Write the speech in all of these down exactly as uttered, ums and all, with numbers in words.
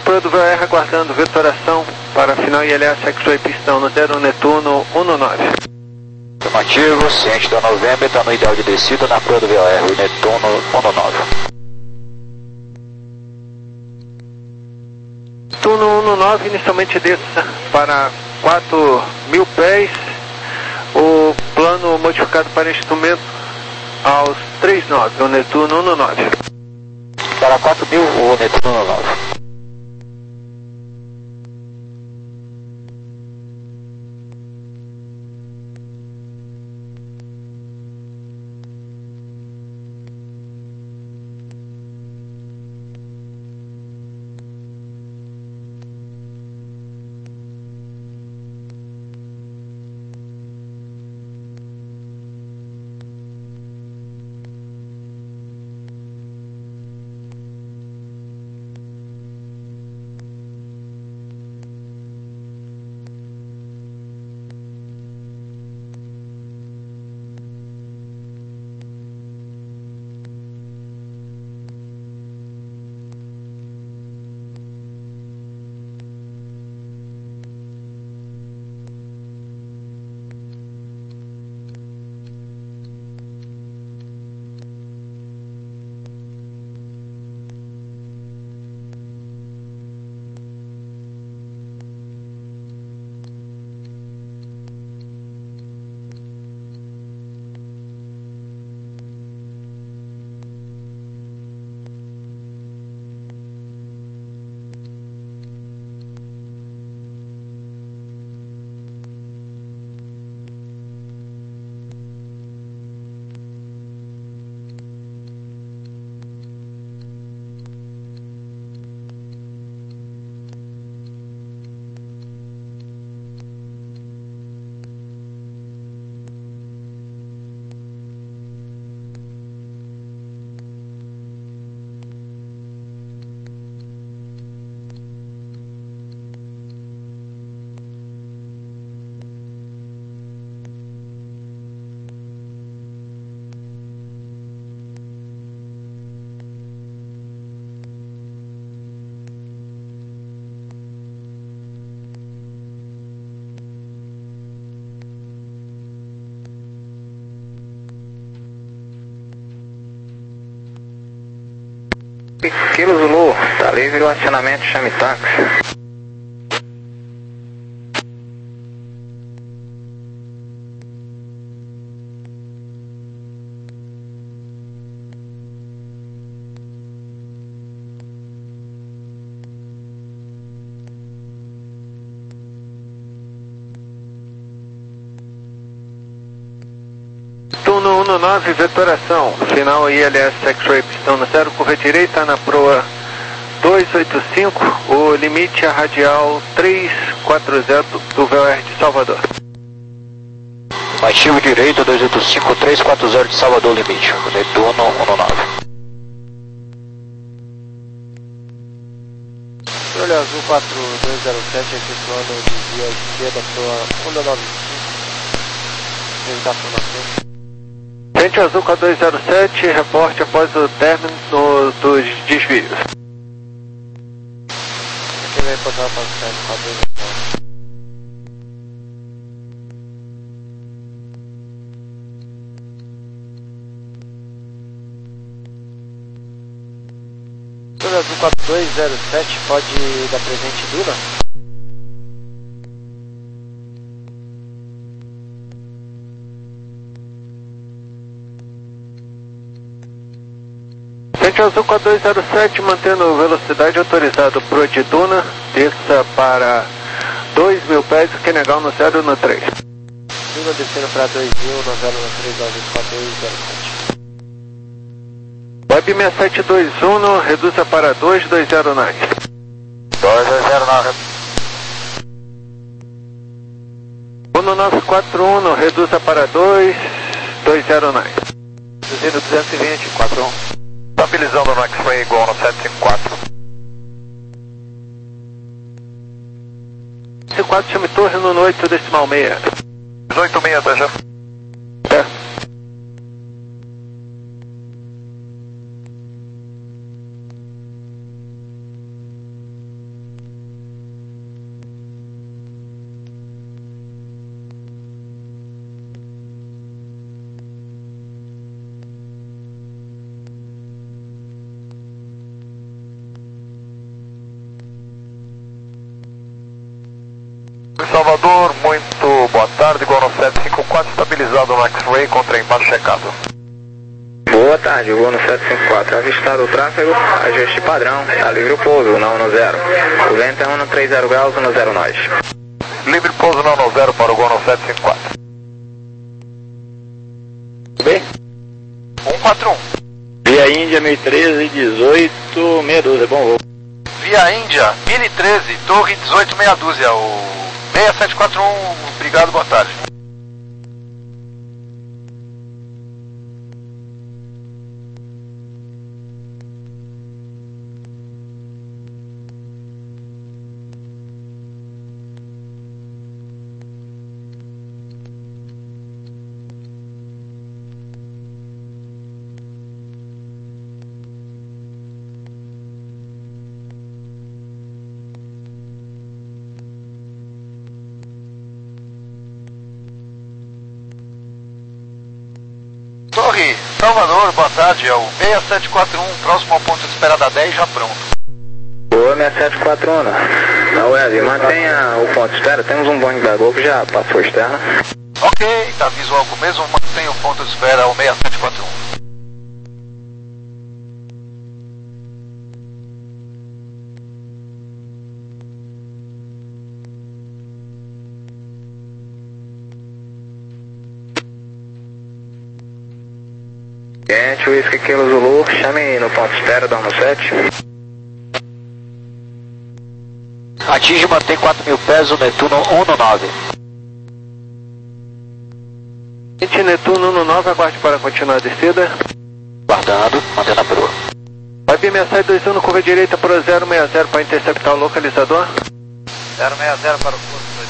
Pro do V O R aguardando vetoração para final I L S X-Ray pistão no zero Netuno um nove. Afirmativo, ciente da Novembro, está no ideal de descida na Pro do V O R, Netuno um nove. Netuno um nove, inicialmente desça para quatro mil pés, o plano modificado para instrumento aos três nove, o Netuno um nove. Para quatro mil, o Netuno um nove. Kilo Zulu, tá livre o acionamento, chame táxi. Netuno um nove, vetoração, final I L S X-Ray pistão no zero, curva direita na proa dois oito cinco, o limite é radial trezentos e quarenta do V O R de Salvador. Ativo direito dois oito cinco, trezentos e quarenta de Salvador, limite, Netuno um nove. Olha azul quatro dois zero sete, efetuando de via esquerda proa um nove cinco, orientação na frente. Frente azul quatro dois zero sete, reporte após o término do, dos desvios. Aqui vai reportar para o término quatro dois zero sete. Olha azul quatro dois zero sete, pode dar presente Duna? Frente azul quatro dois zero sete, mantendo velocidade autorizada pro de Duna, desça para dois mil pés, que negar no zero no três. Duna descendo para dois mil, no zero no três, quatro dois zero sete. Web seis sete dois um, reduza para dois dois zero nove. dois dois zero nove. um nove quatro um, reduza para dois dois zero nove. Reduzindo duzentos e vinte, quatro um. Estabilizando no X-Ray igual no sete cinco quatro. C quatro, chame torre no oito decimal seis. dezoito seis, tá já? Certo. Salvador, muito boa tarde, Gol no sete cinco quatro, estabilizado no X-Ray, contra embaixo checado. Boa tarde, Gol no sete cinco quatro, avistado o tráfego, ajuste padrão, tá livre o pouso, não no zero. O vento é um no trinta graus, no zero nós. Livre pouso não no zero para o Gol no sete cinco quatro. B? um quatro um. Via Índia, mil e treze, dezoito, meia dúzia, bom voo. Via Índia, mil e treze, Torre dezoito, meia dúzia, o seis sete quatro um, obrigado, boa tarde. Torre, Salvador, boa tarde, é o seis sete quatro um, próximo ao ponto de espera da dez, já pronto. Boa, seis sete quatro um, na web, mantenha o ponto de espera, temos um Boeing da Gol que já passou externa. Ok, tá visual com o mesmo, mantenha o ponto de espera, o seis sete quatro um. Gente, Whisky Kilo Zulu, chame no ponto de espera, dá no sete. Atinge e mantém quatro mil pés, o Netuno um no nove. Gente, Netuno um no nove, aguarde para continuar a descida. Guardando, mantendo a proa. Vai B seis sete dois um no curva direita para o zero seis zero para interceptar o localizador. zero seis zero para o curso dois.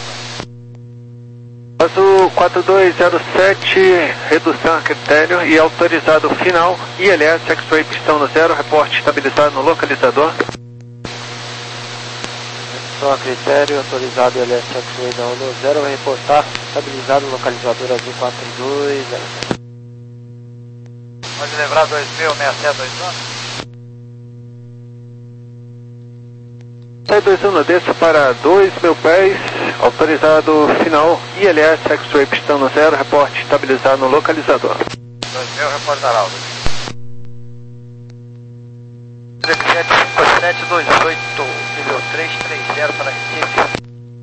Azul quatro dois zero sete, redução a critério e autorizado final. I L S, X-Ray pistão no zero, reporte estabilizado no localizador. Redução a critério, autorizado I L S, X-Ray não no zero, vai reportar estabilizado no localizador Azul quatro dois zero sete. Pode lembrar dois mil, seis sete dois um? seis dois um no desça para dois mil pés, autorizado final, I L S, X-Ray pistão no zero, reporte estabilizado no localizador. dois mil, reportará o sete dois oito, nível três três zero para Recife.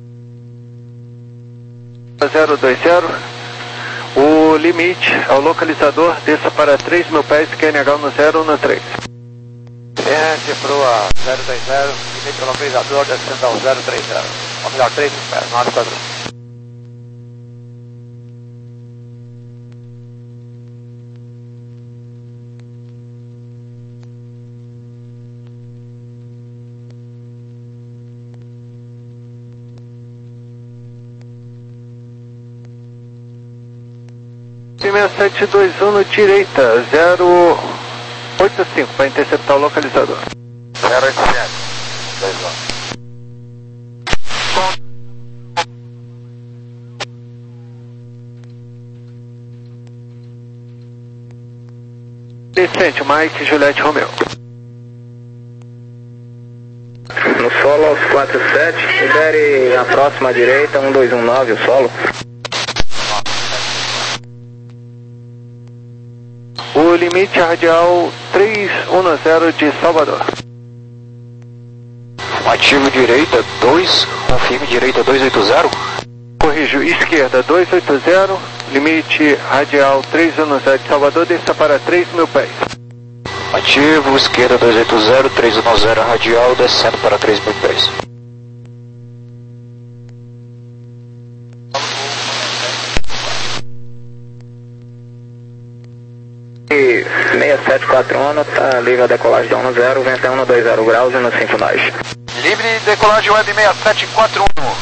zero dois zero, o limite ao localizador, desça para três mil pés, Q N H no zero no três. Gente, proa zero dois zero, limite ao localizador, descendo ao zero três zero. Ou melhor, três mil pés, nove quatro um. seis sete dois um no direita, zero oito cinco para interceptar o localizador. zero oito sete, dois um. Descente, Mike, Juliette, Romeo. No solo aos quatro sete, libere a próxima direita, um dois um nove, o solo. O limite radial três um zero de Salvador. Ativo direita dois, confirme direita dois oito zero. Corrijo, esquerda dois oito zero, limite radial três um zero de Salvador, desça para três mil pés. Ativo, esquerda dois oito zero, três um zero radial, descendo para três mil pés. E seis sete quatro um, tá livre a decolagem da um zero, vento é um dois zero graus e no cinco nós. Livre decolagem web seis sete quatro um.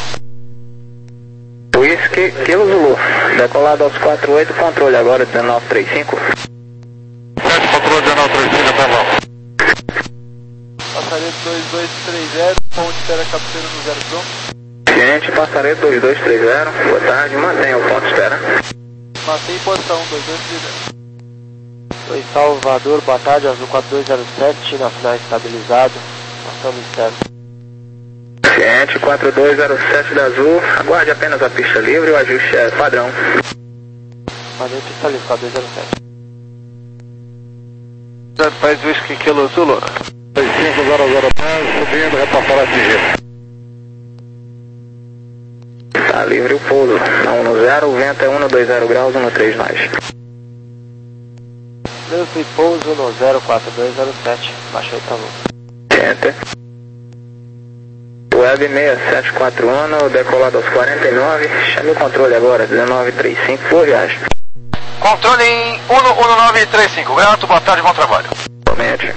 Whisky Kilo Zulu, decolado aos quatro oito, controle agora dezenove trinta e cinco. sete, controle dezenove trinta e cinco, até lá. Passaredo dois dois três zero, ponte espera captura no zero pronto. Gente, passaredo dois dois três zero, boa tarde, mantenha o ponto de espera. Mantém posição dois dois três zero. Oi, Salvador, boa tarde, Azul quatro dois zero sete, na final estabilizado, passando externo. Gente, Somente quatro dois zero sete da Azul, aguarde apenas a pista livre, o ajuste é padrão. Valeu, pista livre, quatro dois zero sete. Faz Whisky Kilo Zulu. dois cinco zero zero Paz, subindo, repassar a F G. Tá livre o pouso, na um zero, o vento é um dois zero graus, um três nós. Livre pouso no zero quatro dois zero sete, baixa Itaú. Enter. Web seis sete quatro um, decolado aos quarenta e nove, chame o controle agora, dezenove trinta e cinco, por viagem. Controle em um um nove três cinco, grato, boa tarde, bom trabalho. Somente.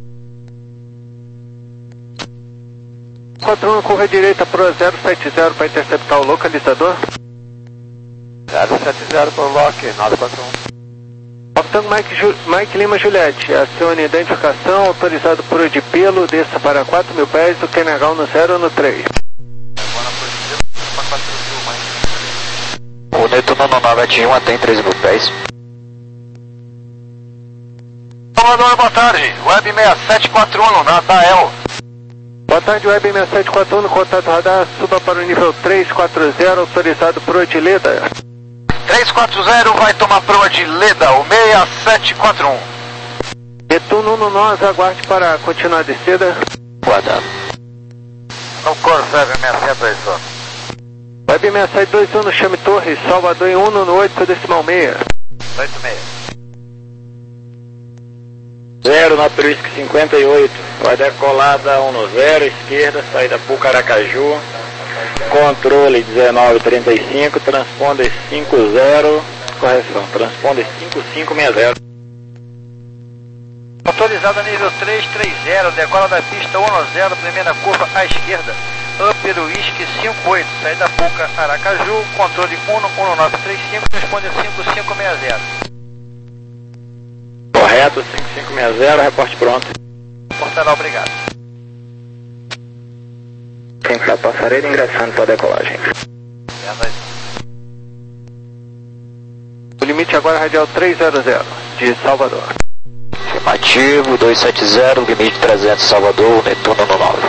quatro um, corra direita pro zero sete zero para interceptar o localizador. zero sete zero por lock, nove quatro um. Capitão Mike, Ju, Mike Lima Juliette, acione identificação, autorizado por o de pelo, desça para quatro mil pés, do Kenegal no zero no três. O Netuno no nove um tem três mil pés. Salvador, boa tarde, Web seis sete quatro um, na Dael. Boa tarde, Web seis sete quatro um, no contato radar, suba para o nível três quatro zero, autorizado por o de Leda. três quatro zero vai tomar proa de Leda, o seis sete quatro um. Netuno no nós, aguarde para continuar a descida. Guardado. No Corsair seis sete dois um. Web seis sete dois um, no Chame Torres, Salvador em um no oito decimal seis. oito seis. Zero na Turisco cinquenta e oito, vai decolada um no zero, esquerda, saída por Aracaju, controle dezenove trinta e cinco, transponder cinco zero, correção, transponder cinco cinco seis zero. Autorizado a nível três três zero, decola da pista um zero, primeira curva à esquerda, Upper Whisky cinco oito, saída Puca Aracaju, controle um um nove três cinco, transponder cinco cinco seis zero. Correto, cinco cinco seis zero, reporte pronto. Portará, obrigado. Tem que dar passareira ingressando para a decolagem. O limite agora é radial trezentos, de Salvador. Afirmativo, dois sete zero, limite trezentos Salvador, Netuno no nove.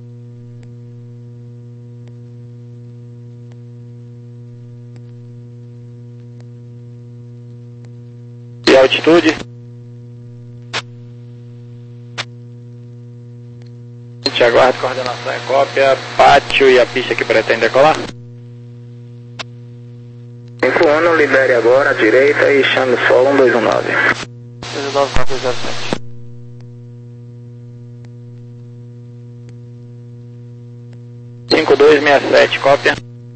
E altitude? A gente aguarda coordenação e cópia, pátio e a pista que pretende decolar. cinco um, libere agora à direita e chame o solo um dois um nove. dois nove nove zero sete. cinco dois seis sete, cópia.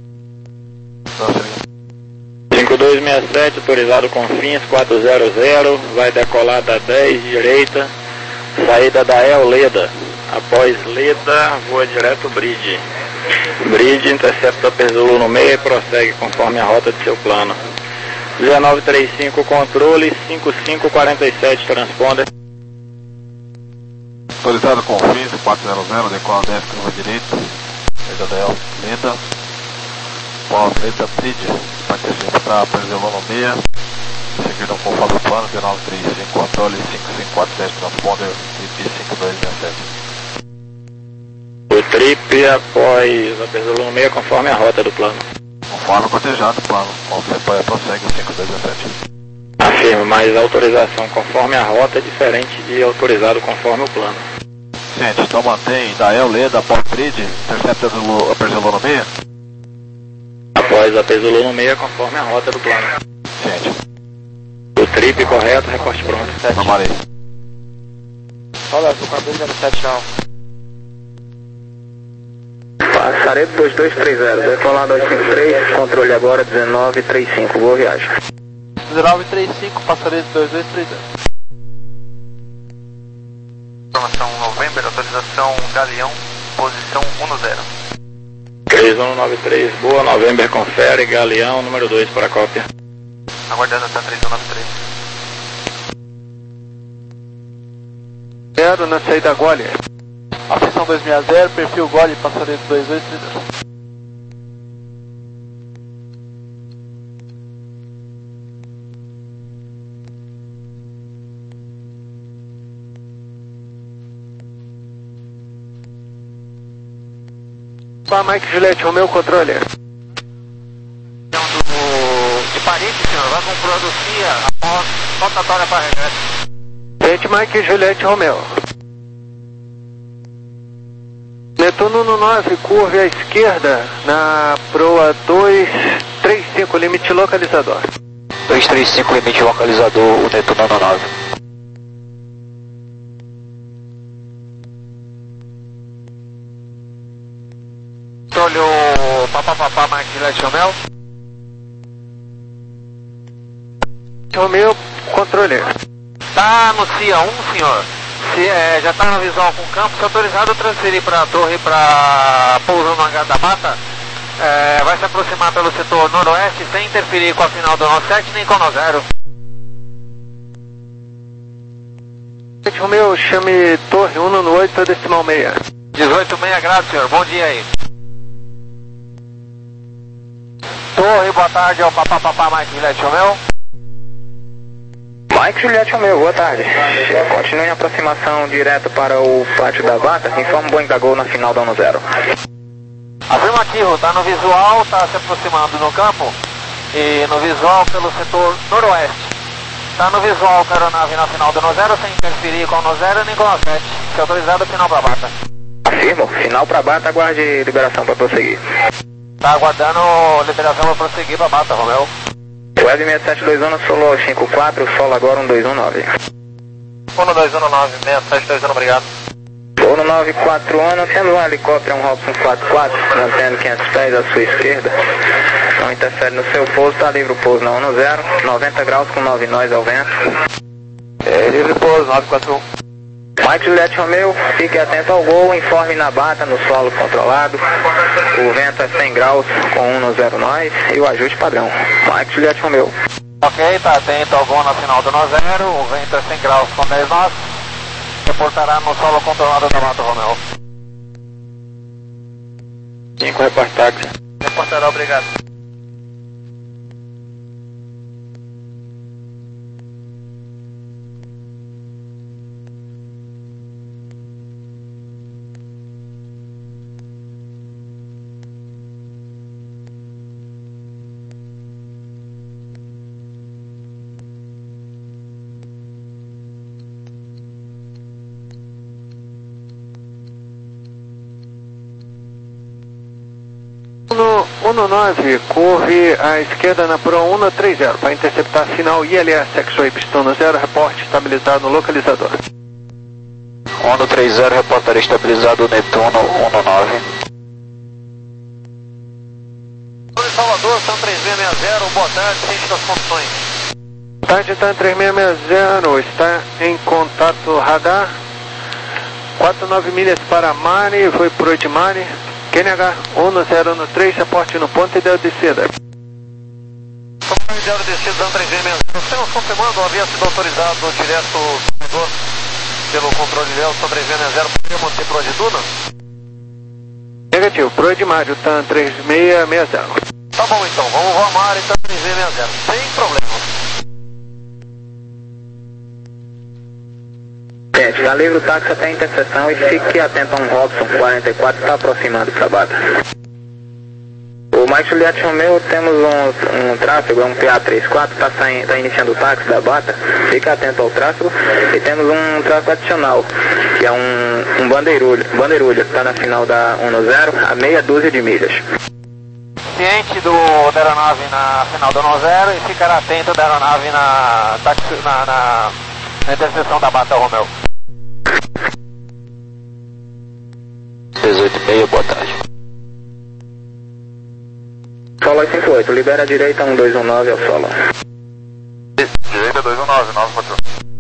cinco dois seis sete, autorizado com fins quatro zero zero, vai decolar da dez direita, saída da El Leda. Após Leda, voa direto Bridge. Bridge intercepta Perzolo no meio e prossegue conforme a rota de seu plano. dezenove trinta e cinco, controle, cinco cinco quatro sete, transponder. Autorizado com fins quatro zero zero, decola dez, curva direita, Leda Del, Leda, pós Leda Bridge, participa para Perzolo no meio, seguindo conforme o plano, dezenove trinta e cinco, controle, cinco cinco quatro sete, transponder, I P cinco dois seis sete. O trip após a Perzolo no meio conforme a rota do plano. Conforme cotejado, plano, você prossegue o cinco dois sete. Afirma, mas a autorização conforme a rota é diferente de autorizado conforme o plano. Gente, então mantém Dael, Leda, Port Bridge, intercepta a Perzolo no meio? Após a Perzolo no meio conforme a rota do plano. Gente. O trip correto, recorte pronto. Normalei. Fala, do quatro dois zero sete não. Passaredo dois dois três zero, decolado dois cinco três, controle agora dezenove trinta e cinco, boa viagem. dezenove trinta e cinco, passaredo dois dois três zero. Informação November, autorização Galeão, posição um zero. três um nove três, boa, November confere, Galeão, número dois para a cópia. Aguardando até três um nove três. Zero na saída Gole. Aflição dois seis zero, perfil Gole, passaredo dois dois três zero. Pá, Mike Juliette, Romeu, controle. Do, de parede, senhor, vai com produzir após rotatória para regresso. Gente, Mike Juliette, Romeu. Netuno no nove, curva à esquerda, na proa dois três cinco, limite localizador. dois três cinco, limite localizador, o Netuno no nove. Olhou papapá, Mike Juliette, Romeu. Romeu, controle. Tá no C I A um, senhor. Se, é, já está no visual com campo, se autorizado a transferir para a torre para pouso no hangar da mata, é, vai se aproximar pelo setor noroeste sem interferir com a final do nó sete nem com o nó zero. Romeu, chame torre um no oito, decimal meia. dezoito meia graus, senhor. Bom dia aí. Torre, boa tarde, é o papapá, Mike Juliette, Romeu. Mike Juliette Romeu, boa tarde. Continue em aproximação direto para o pátio da Bata. Informa o Boeing da Gol na final da ano zero. Afirmativo, está no visual, está se aproximando no campo. E no visual pelo setor noroeste. Está no visual com a aeronave na final do ano zero, sem interferir com o nó zero nem com o nó sete. Se autorizado, final para Bata. Afirmo, final para Bata, aguarde liberação para prosseguir. Está aguardando liberação para prosseguir para Bata, Romeu. Web seis sete dois um, solo cinco quatro, solo agora um dois um nove. um dois um nove, seis sete dois um, obrigado. um nove quatro um, temos um helicóptero, um Robson quatro quatro, mantendo quinhentos pés à sua esquerda. Não interfere no seu pouso, está livre o pouso na um zero, noventa graus com nove nós ao vento. É, livre pouso, nove quatro um. Mike Juliette Romeu, fique atento ao gol, informe na Bata, no solo controlado. O vento é cem graus com um zero nós e o ajuste padrão. Mike Juliette Romeu. Ok, tá atento ao gol na final do nó zero, o vento é cem graus com dez nós. Reportará no solo controlado da Mata, Romeu. cinco, reparte táxi. Reportará, obrigado. um nove, curve à esquerda na proa um três zero, para interceptar a final I L S X-Ray pistão no zero, reporte estabilizado no localizador. um três zero, reportaria estabilizado Netuno um nove. Salvador, São três seis seis zero, boa tarde, ciente das condições. Boa tarde, Tan três seis seis zero, está em contato radar, quatro nove milhas para Mari, foi por oito Mari. Q N H um zero um três, reporte no ponto ideal de descida. Ponto ideal de descida, São três seis seis zero. Estamos confirmando, havia sido autorizado direto do pelo controle ideal, São três seis seis zero, poderia manter proa de Duna? Negativo, proa de Mário, Tan três seis seis zero. Tá bom então, vamos voar Mari, Tan três seis seis zero, sem problema. Gente, já livre o táxi até a interseção e fique atento a um Robson quarenta e quatro que está aproximando para a Bata. O Mike Juliette Romeu, temos um, um tráfego, é um P A trinta e quatro, está tá iniciando o táxi da Bata, fique atento ao tráfego. E temos um tráfego adicional, que é um, um bandeirulho, bandeirulho, que está na final da um zero, a meia dúzia de milhas. Ciente do, da aeronave na final do nó zero e ficará atento da aeronave na, na, na, na interseção da Bata, Romeu. dezoito e meia, boa tarde. Solo cinco oito, libera a direita um dois um nove ao solo. Direita dois um nove, nove quatro.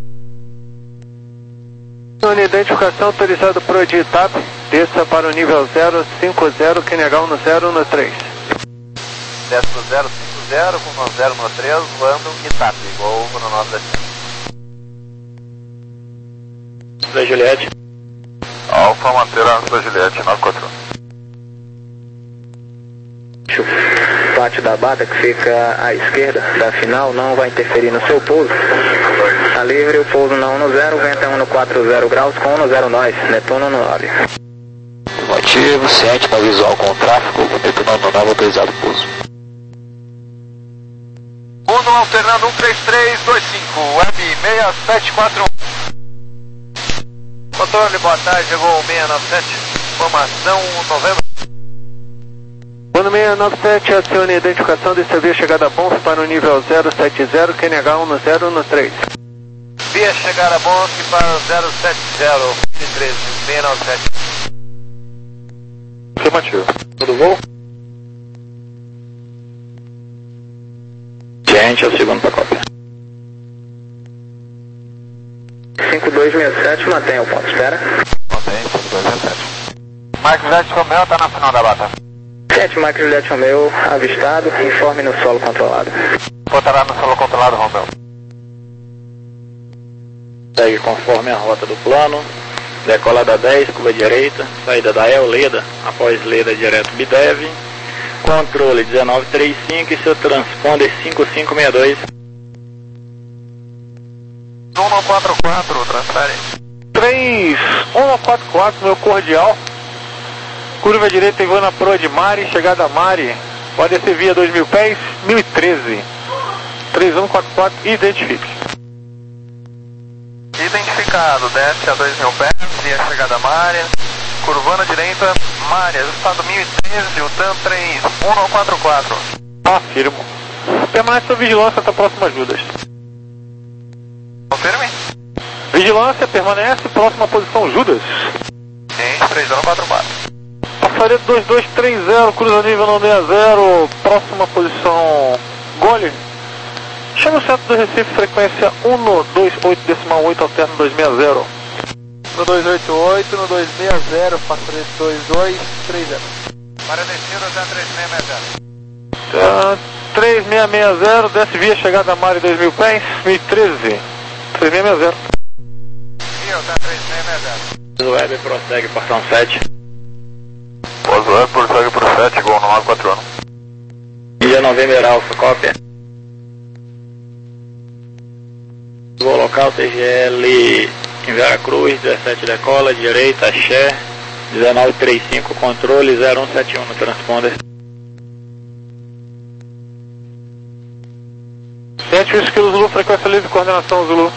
Unidade de identificação autorizado para o de Itap, desça para o nível zero cinco zero, Q N H um zero um três. Desce do zero cinco zero com nó zero um três, voando Itap, igual o no nove da Da Juliette. Alfa, manter a da Juliette, nove quatro. O pátio da Bata, que fica à esquerda da final, não vai interferir no seu pouso. Está livre o pouso na um zero, vento é um quatro zero graus com um zero nós, Netuno no nove. Batido. Afirmativo, ciente na visual com o tráfego, detonando nova autorizado pouso. Uno alternando um três três dois cinco, web seis sete quatro um. Controle, boa tarde, Gol seis nove sete, informação novembro. Uno seis nove sete, acione a identificação desta via chegada a Bonf para o nível zero sete zero, Q N H um zero um três. Via chegar a Bonf para o zero sete zero, treze, seis nove sete. Afirmativo. Tudo bom? Gente, é o segundo para cópia. cinco dois seis sete, mantenha o ponto, espera. Mantém, cinco dois seis sete. Mike Juliette Romeo está na final da bata. Sete, Mike Juliette Romeo, avistado, informe no solo controlado. Botará no solo controlado, Romeo. Segue conforme a rota do plano. Decola da dez, curva direita. Saída da El Leda, após Leda direto Bidev. Controle dezenove trinta e cinco e seu transponder cinco cinco seis dois. um quatro quatro, transfere. três um quatro quatro, meu cordial. Curva direita Ivana Proa de Mari, chegada a Mari. Pode descer via dois mil pés, mil e treze. três um quatro quatro, identifique. Identificado, desce a dois mil pés, via chegada a Mária. Curvando à direita, Mária, estado mil e treze, o TAM três um quatro quatro. Afirmo. Permanece a vigilância até a próxima ajudas. Confirme. Vigilância permanece, próxima posição Judas. Gente, três um quatro quatro. Passaria dois dois três zero, cruza nível não seis zero, próxima posição Gole. Chama o centro do Recife, frequência um dois oito decimal oito, alterno dois seis zero. No dois oito oito, no dois seis zero, passaria dois dois três zero. Mária descida, TAM três seis seis zero. Uh, três seis seis zero, desce via chegada a Mari dois mil pés, mil e treze. três seis seis zero. Via, TAM três seis seis zero. O web prossegue portão sete. Pós web, prossegue pro sete, igual no nove quatro um. Via November Alfa, cópia. Voo local T G L em Veracruz, dezessete decola, direita, Axé, dezenove trinta e cinco, controle zero um sete um no transponder. sete Whisky Zulu, frequência livre, coordenação Zulu.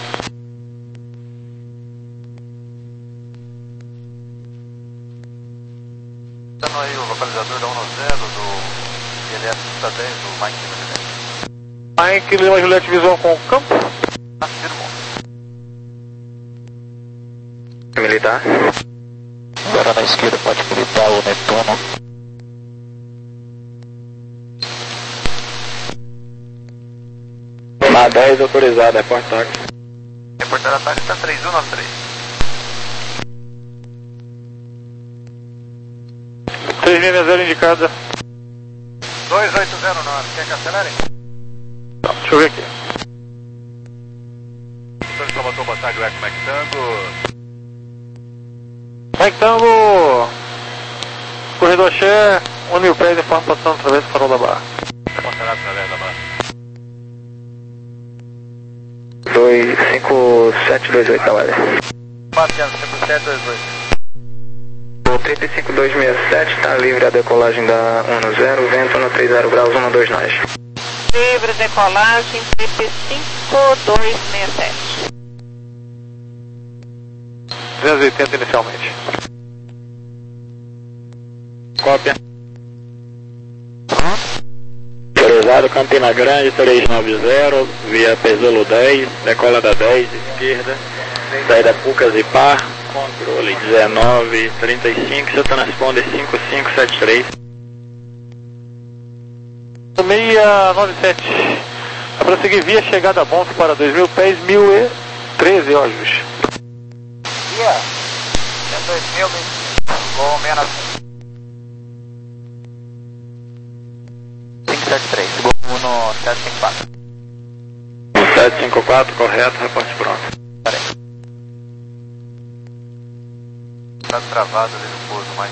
Dando aí o localizador da um zero do I L S dez do Mike Lima Juliette. Mike Lima Juliette, visual com o campo. Afirmo. Militar. Agora na esquerda pode militar o Netuno. Na dez autorizado, é portátil. Reportar ataque TAM três um nove três. três seis zero indicada. dois oito zero nove, quer que acelere? Tá, deixa eu ver aqui. Doutor Salvador, boa tarde, Eco Mike Tango. Mike Tango, corredor Axé, um mil pés, informa passando através do farol da barra. Passará através da barra. dois cinco sete dois oito, galera. Passeando, cinco sete dois oito. O trinta e cinco dois seis sete está livre a decolagem da um zero, vento no trinta graus, um dois nós. Livre decolagem trinta e cinco dois seis sete. duzentos e oitenta inicialmente. Cópia. Autorizado Campina Grande três nove zero, via Pesolo dez, decola da dez, esquerda, saída Pucas e Par, controle dezenove trinta e cinco, seu transponder cinco cinco sete três. seis nove sete. A prosseguir via chegada a Bonf para dois mil pés, mil e treze, ó, Jus. Via, é dois mil, voo menos cinco sete três, voo no sete cinco quatro. sete cinco quatro, correto, reporte pronto. Peraí. Tá travado ali no pouso, mais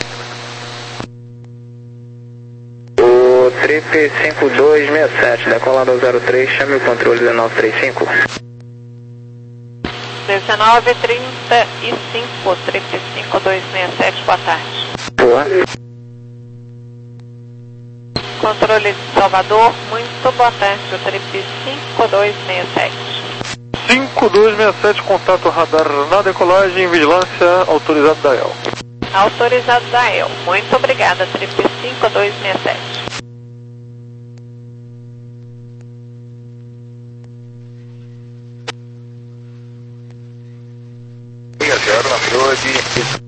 O Trip cinco dois seis sete, decolado zero três, chame o controle dezenove trinta e cinco. dezenove trinta e cinco, trinta e cinco dois seis sete, boa tarde. Boa. Controle de Salvador, muito boa tarde, o trip cinco dois seis sete. cinco dois seis sete, contato radar na decolagem, vigilância, autorizado da E L. Autorizado da E L. Muito obrigada, trip cinco dois seis sete. zero na proa de...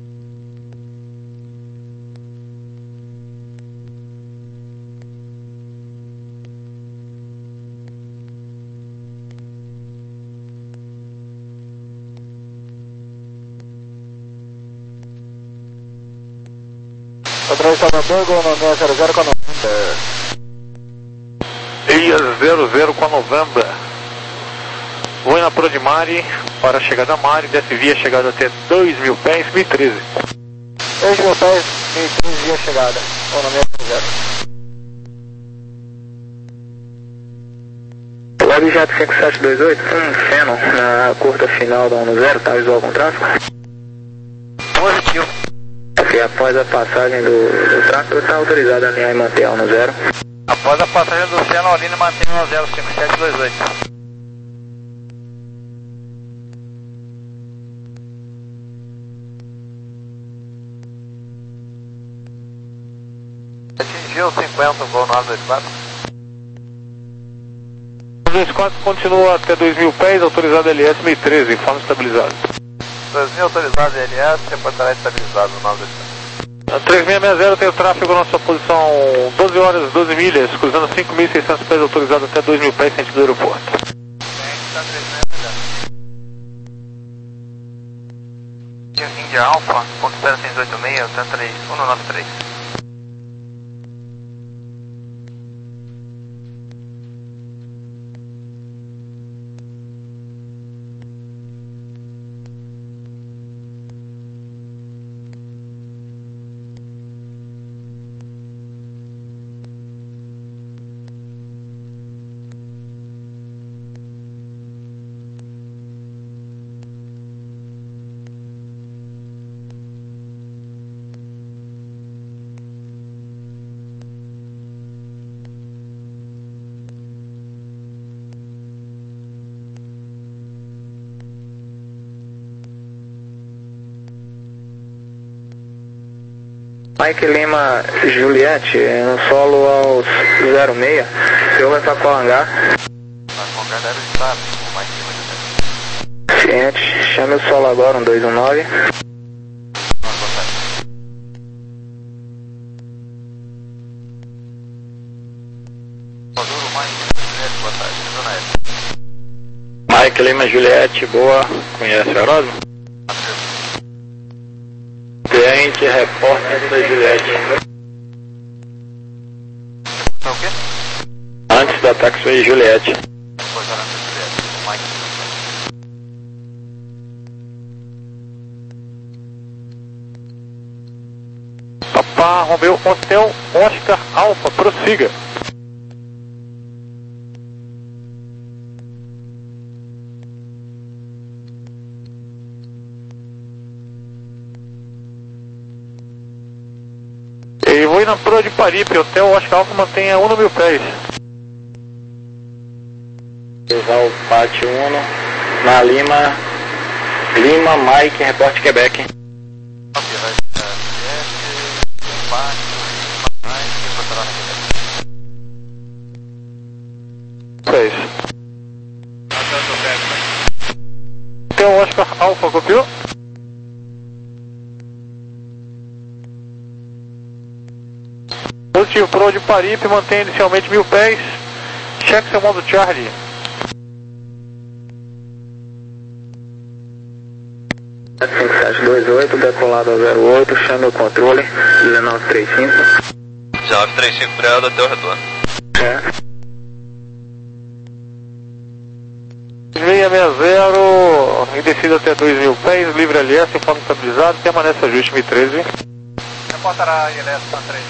Padrão Salvador, Gol Nomé zero zero com a noventa. I A zero zero com a noventa. Vou na Proa de Mari para a chegada a Mari, desce via chegada até dois mil pés, mil e treze. dois mil pés, mil e treze via chegada. Gol Nomé zero zero. Web Jato cinco sete dois oito, um Feno na curta final da um zero, tá visual com tráfego? Positivo. Ok, após a passagem do, do tráfego, está autorizado a alinhar e manter a um zero. Após a passagem do Feno, a linha mantém um zero cinco sete dois oito. Atingiu cinquenta, Gol nove dois quatro. dois quatro continua até dois mil pés, autorizado L S mil e treze, forma estabilizada. dois mil autorizado L S, reportará estabilizado no nove dois quatro. A três seis seis zero tem o tráfego na sua posição doze horas, doze milhas, cruzando cinco mil e seiscentos pés, autorizado até dois mil pés, sentido do aeroporto. Está três seis seis zero. Índia Alfa, ponto zero seis oito seis, oito três um nove três. Mike Lima Juliette, no solo aos zero seis, o senhor vai para qual hangar? Para qual hangar deve estar, o Mike Lima Juliette. Ciente, chame o solo agora, um dois um nove. Mike Lima Juliette, boa, conhece a Rosa? Cliente, repórter da Juliette. É o quê? Antes do ataque foi Juliette. Papá Romeu Hotel Oscar Alfa, prossiga. E vou ir na Proa de Paripe, Hotel Oscar Alfa, mantenha um mil pés. Usar o Pátio um na Lima, Lima, Mike, reporte Quebec. seis. Hotel Oscar Alfa, copiou? Positivo, Proa de Paripe, mantém inicialmente mil pés. Cheque seu modo Charlie. cinco sete dois oito, decolado ao zero oito, chame o controle, dezenove trinta e cinco. dezenove trinta e cinco para ela, até o retorno. É. seis seis zero, em descida até dois mil pés, livre L S, em forma estabilizada, permanece ajuste mil e treze. Reportará I L S três.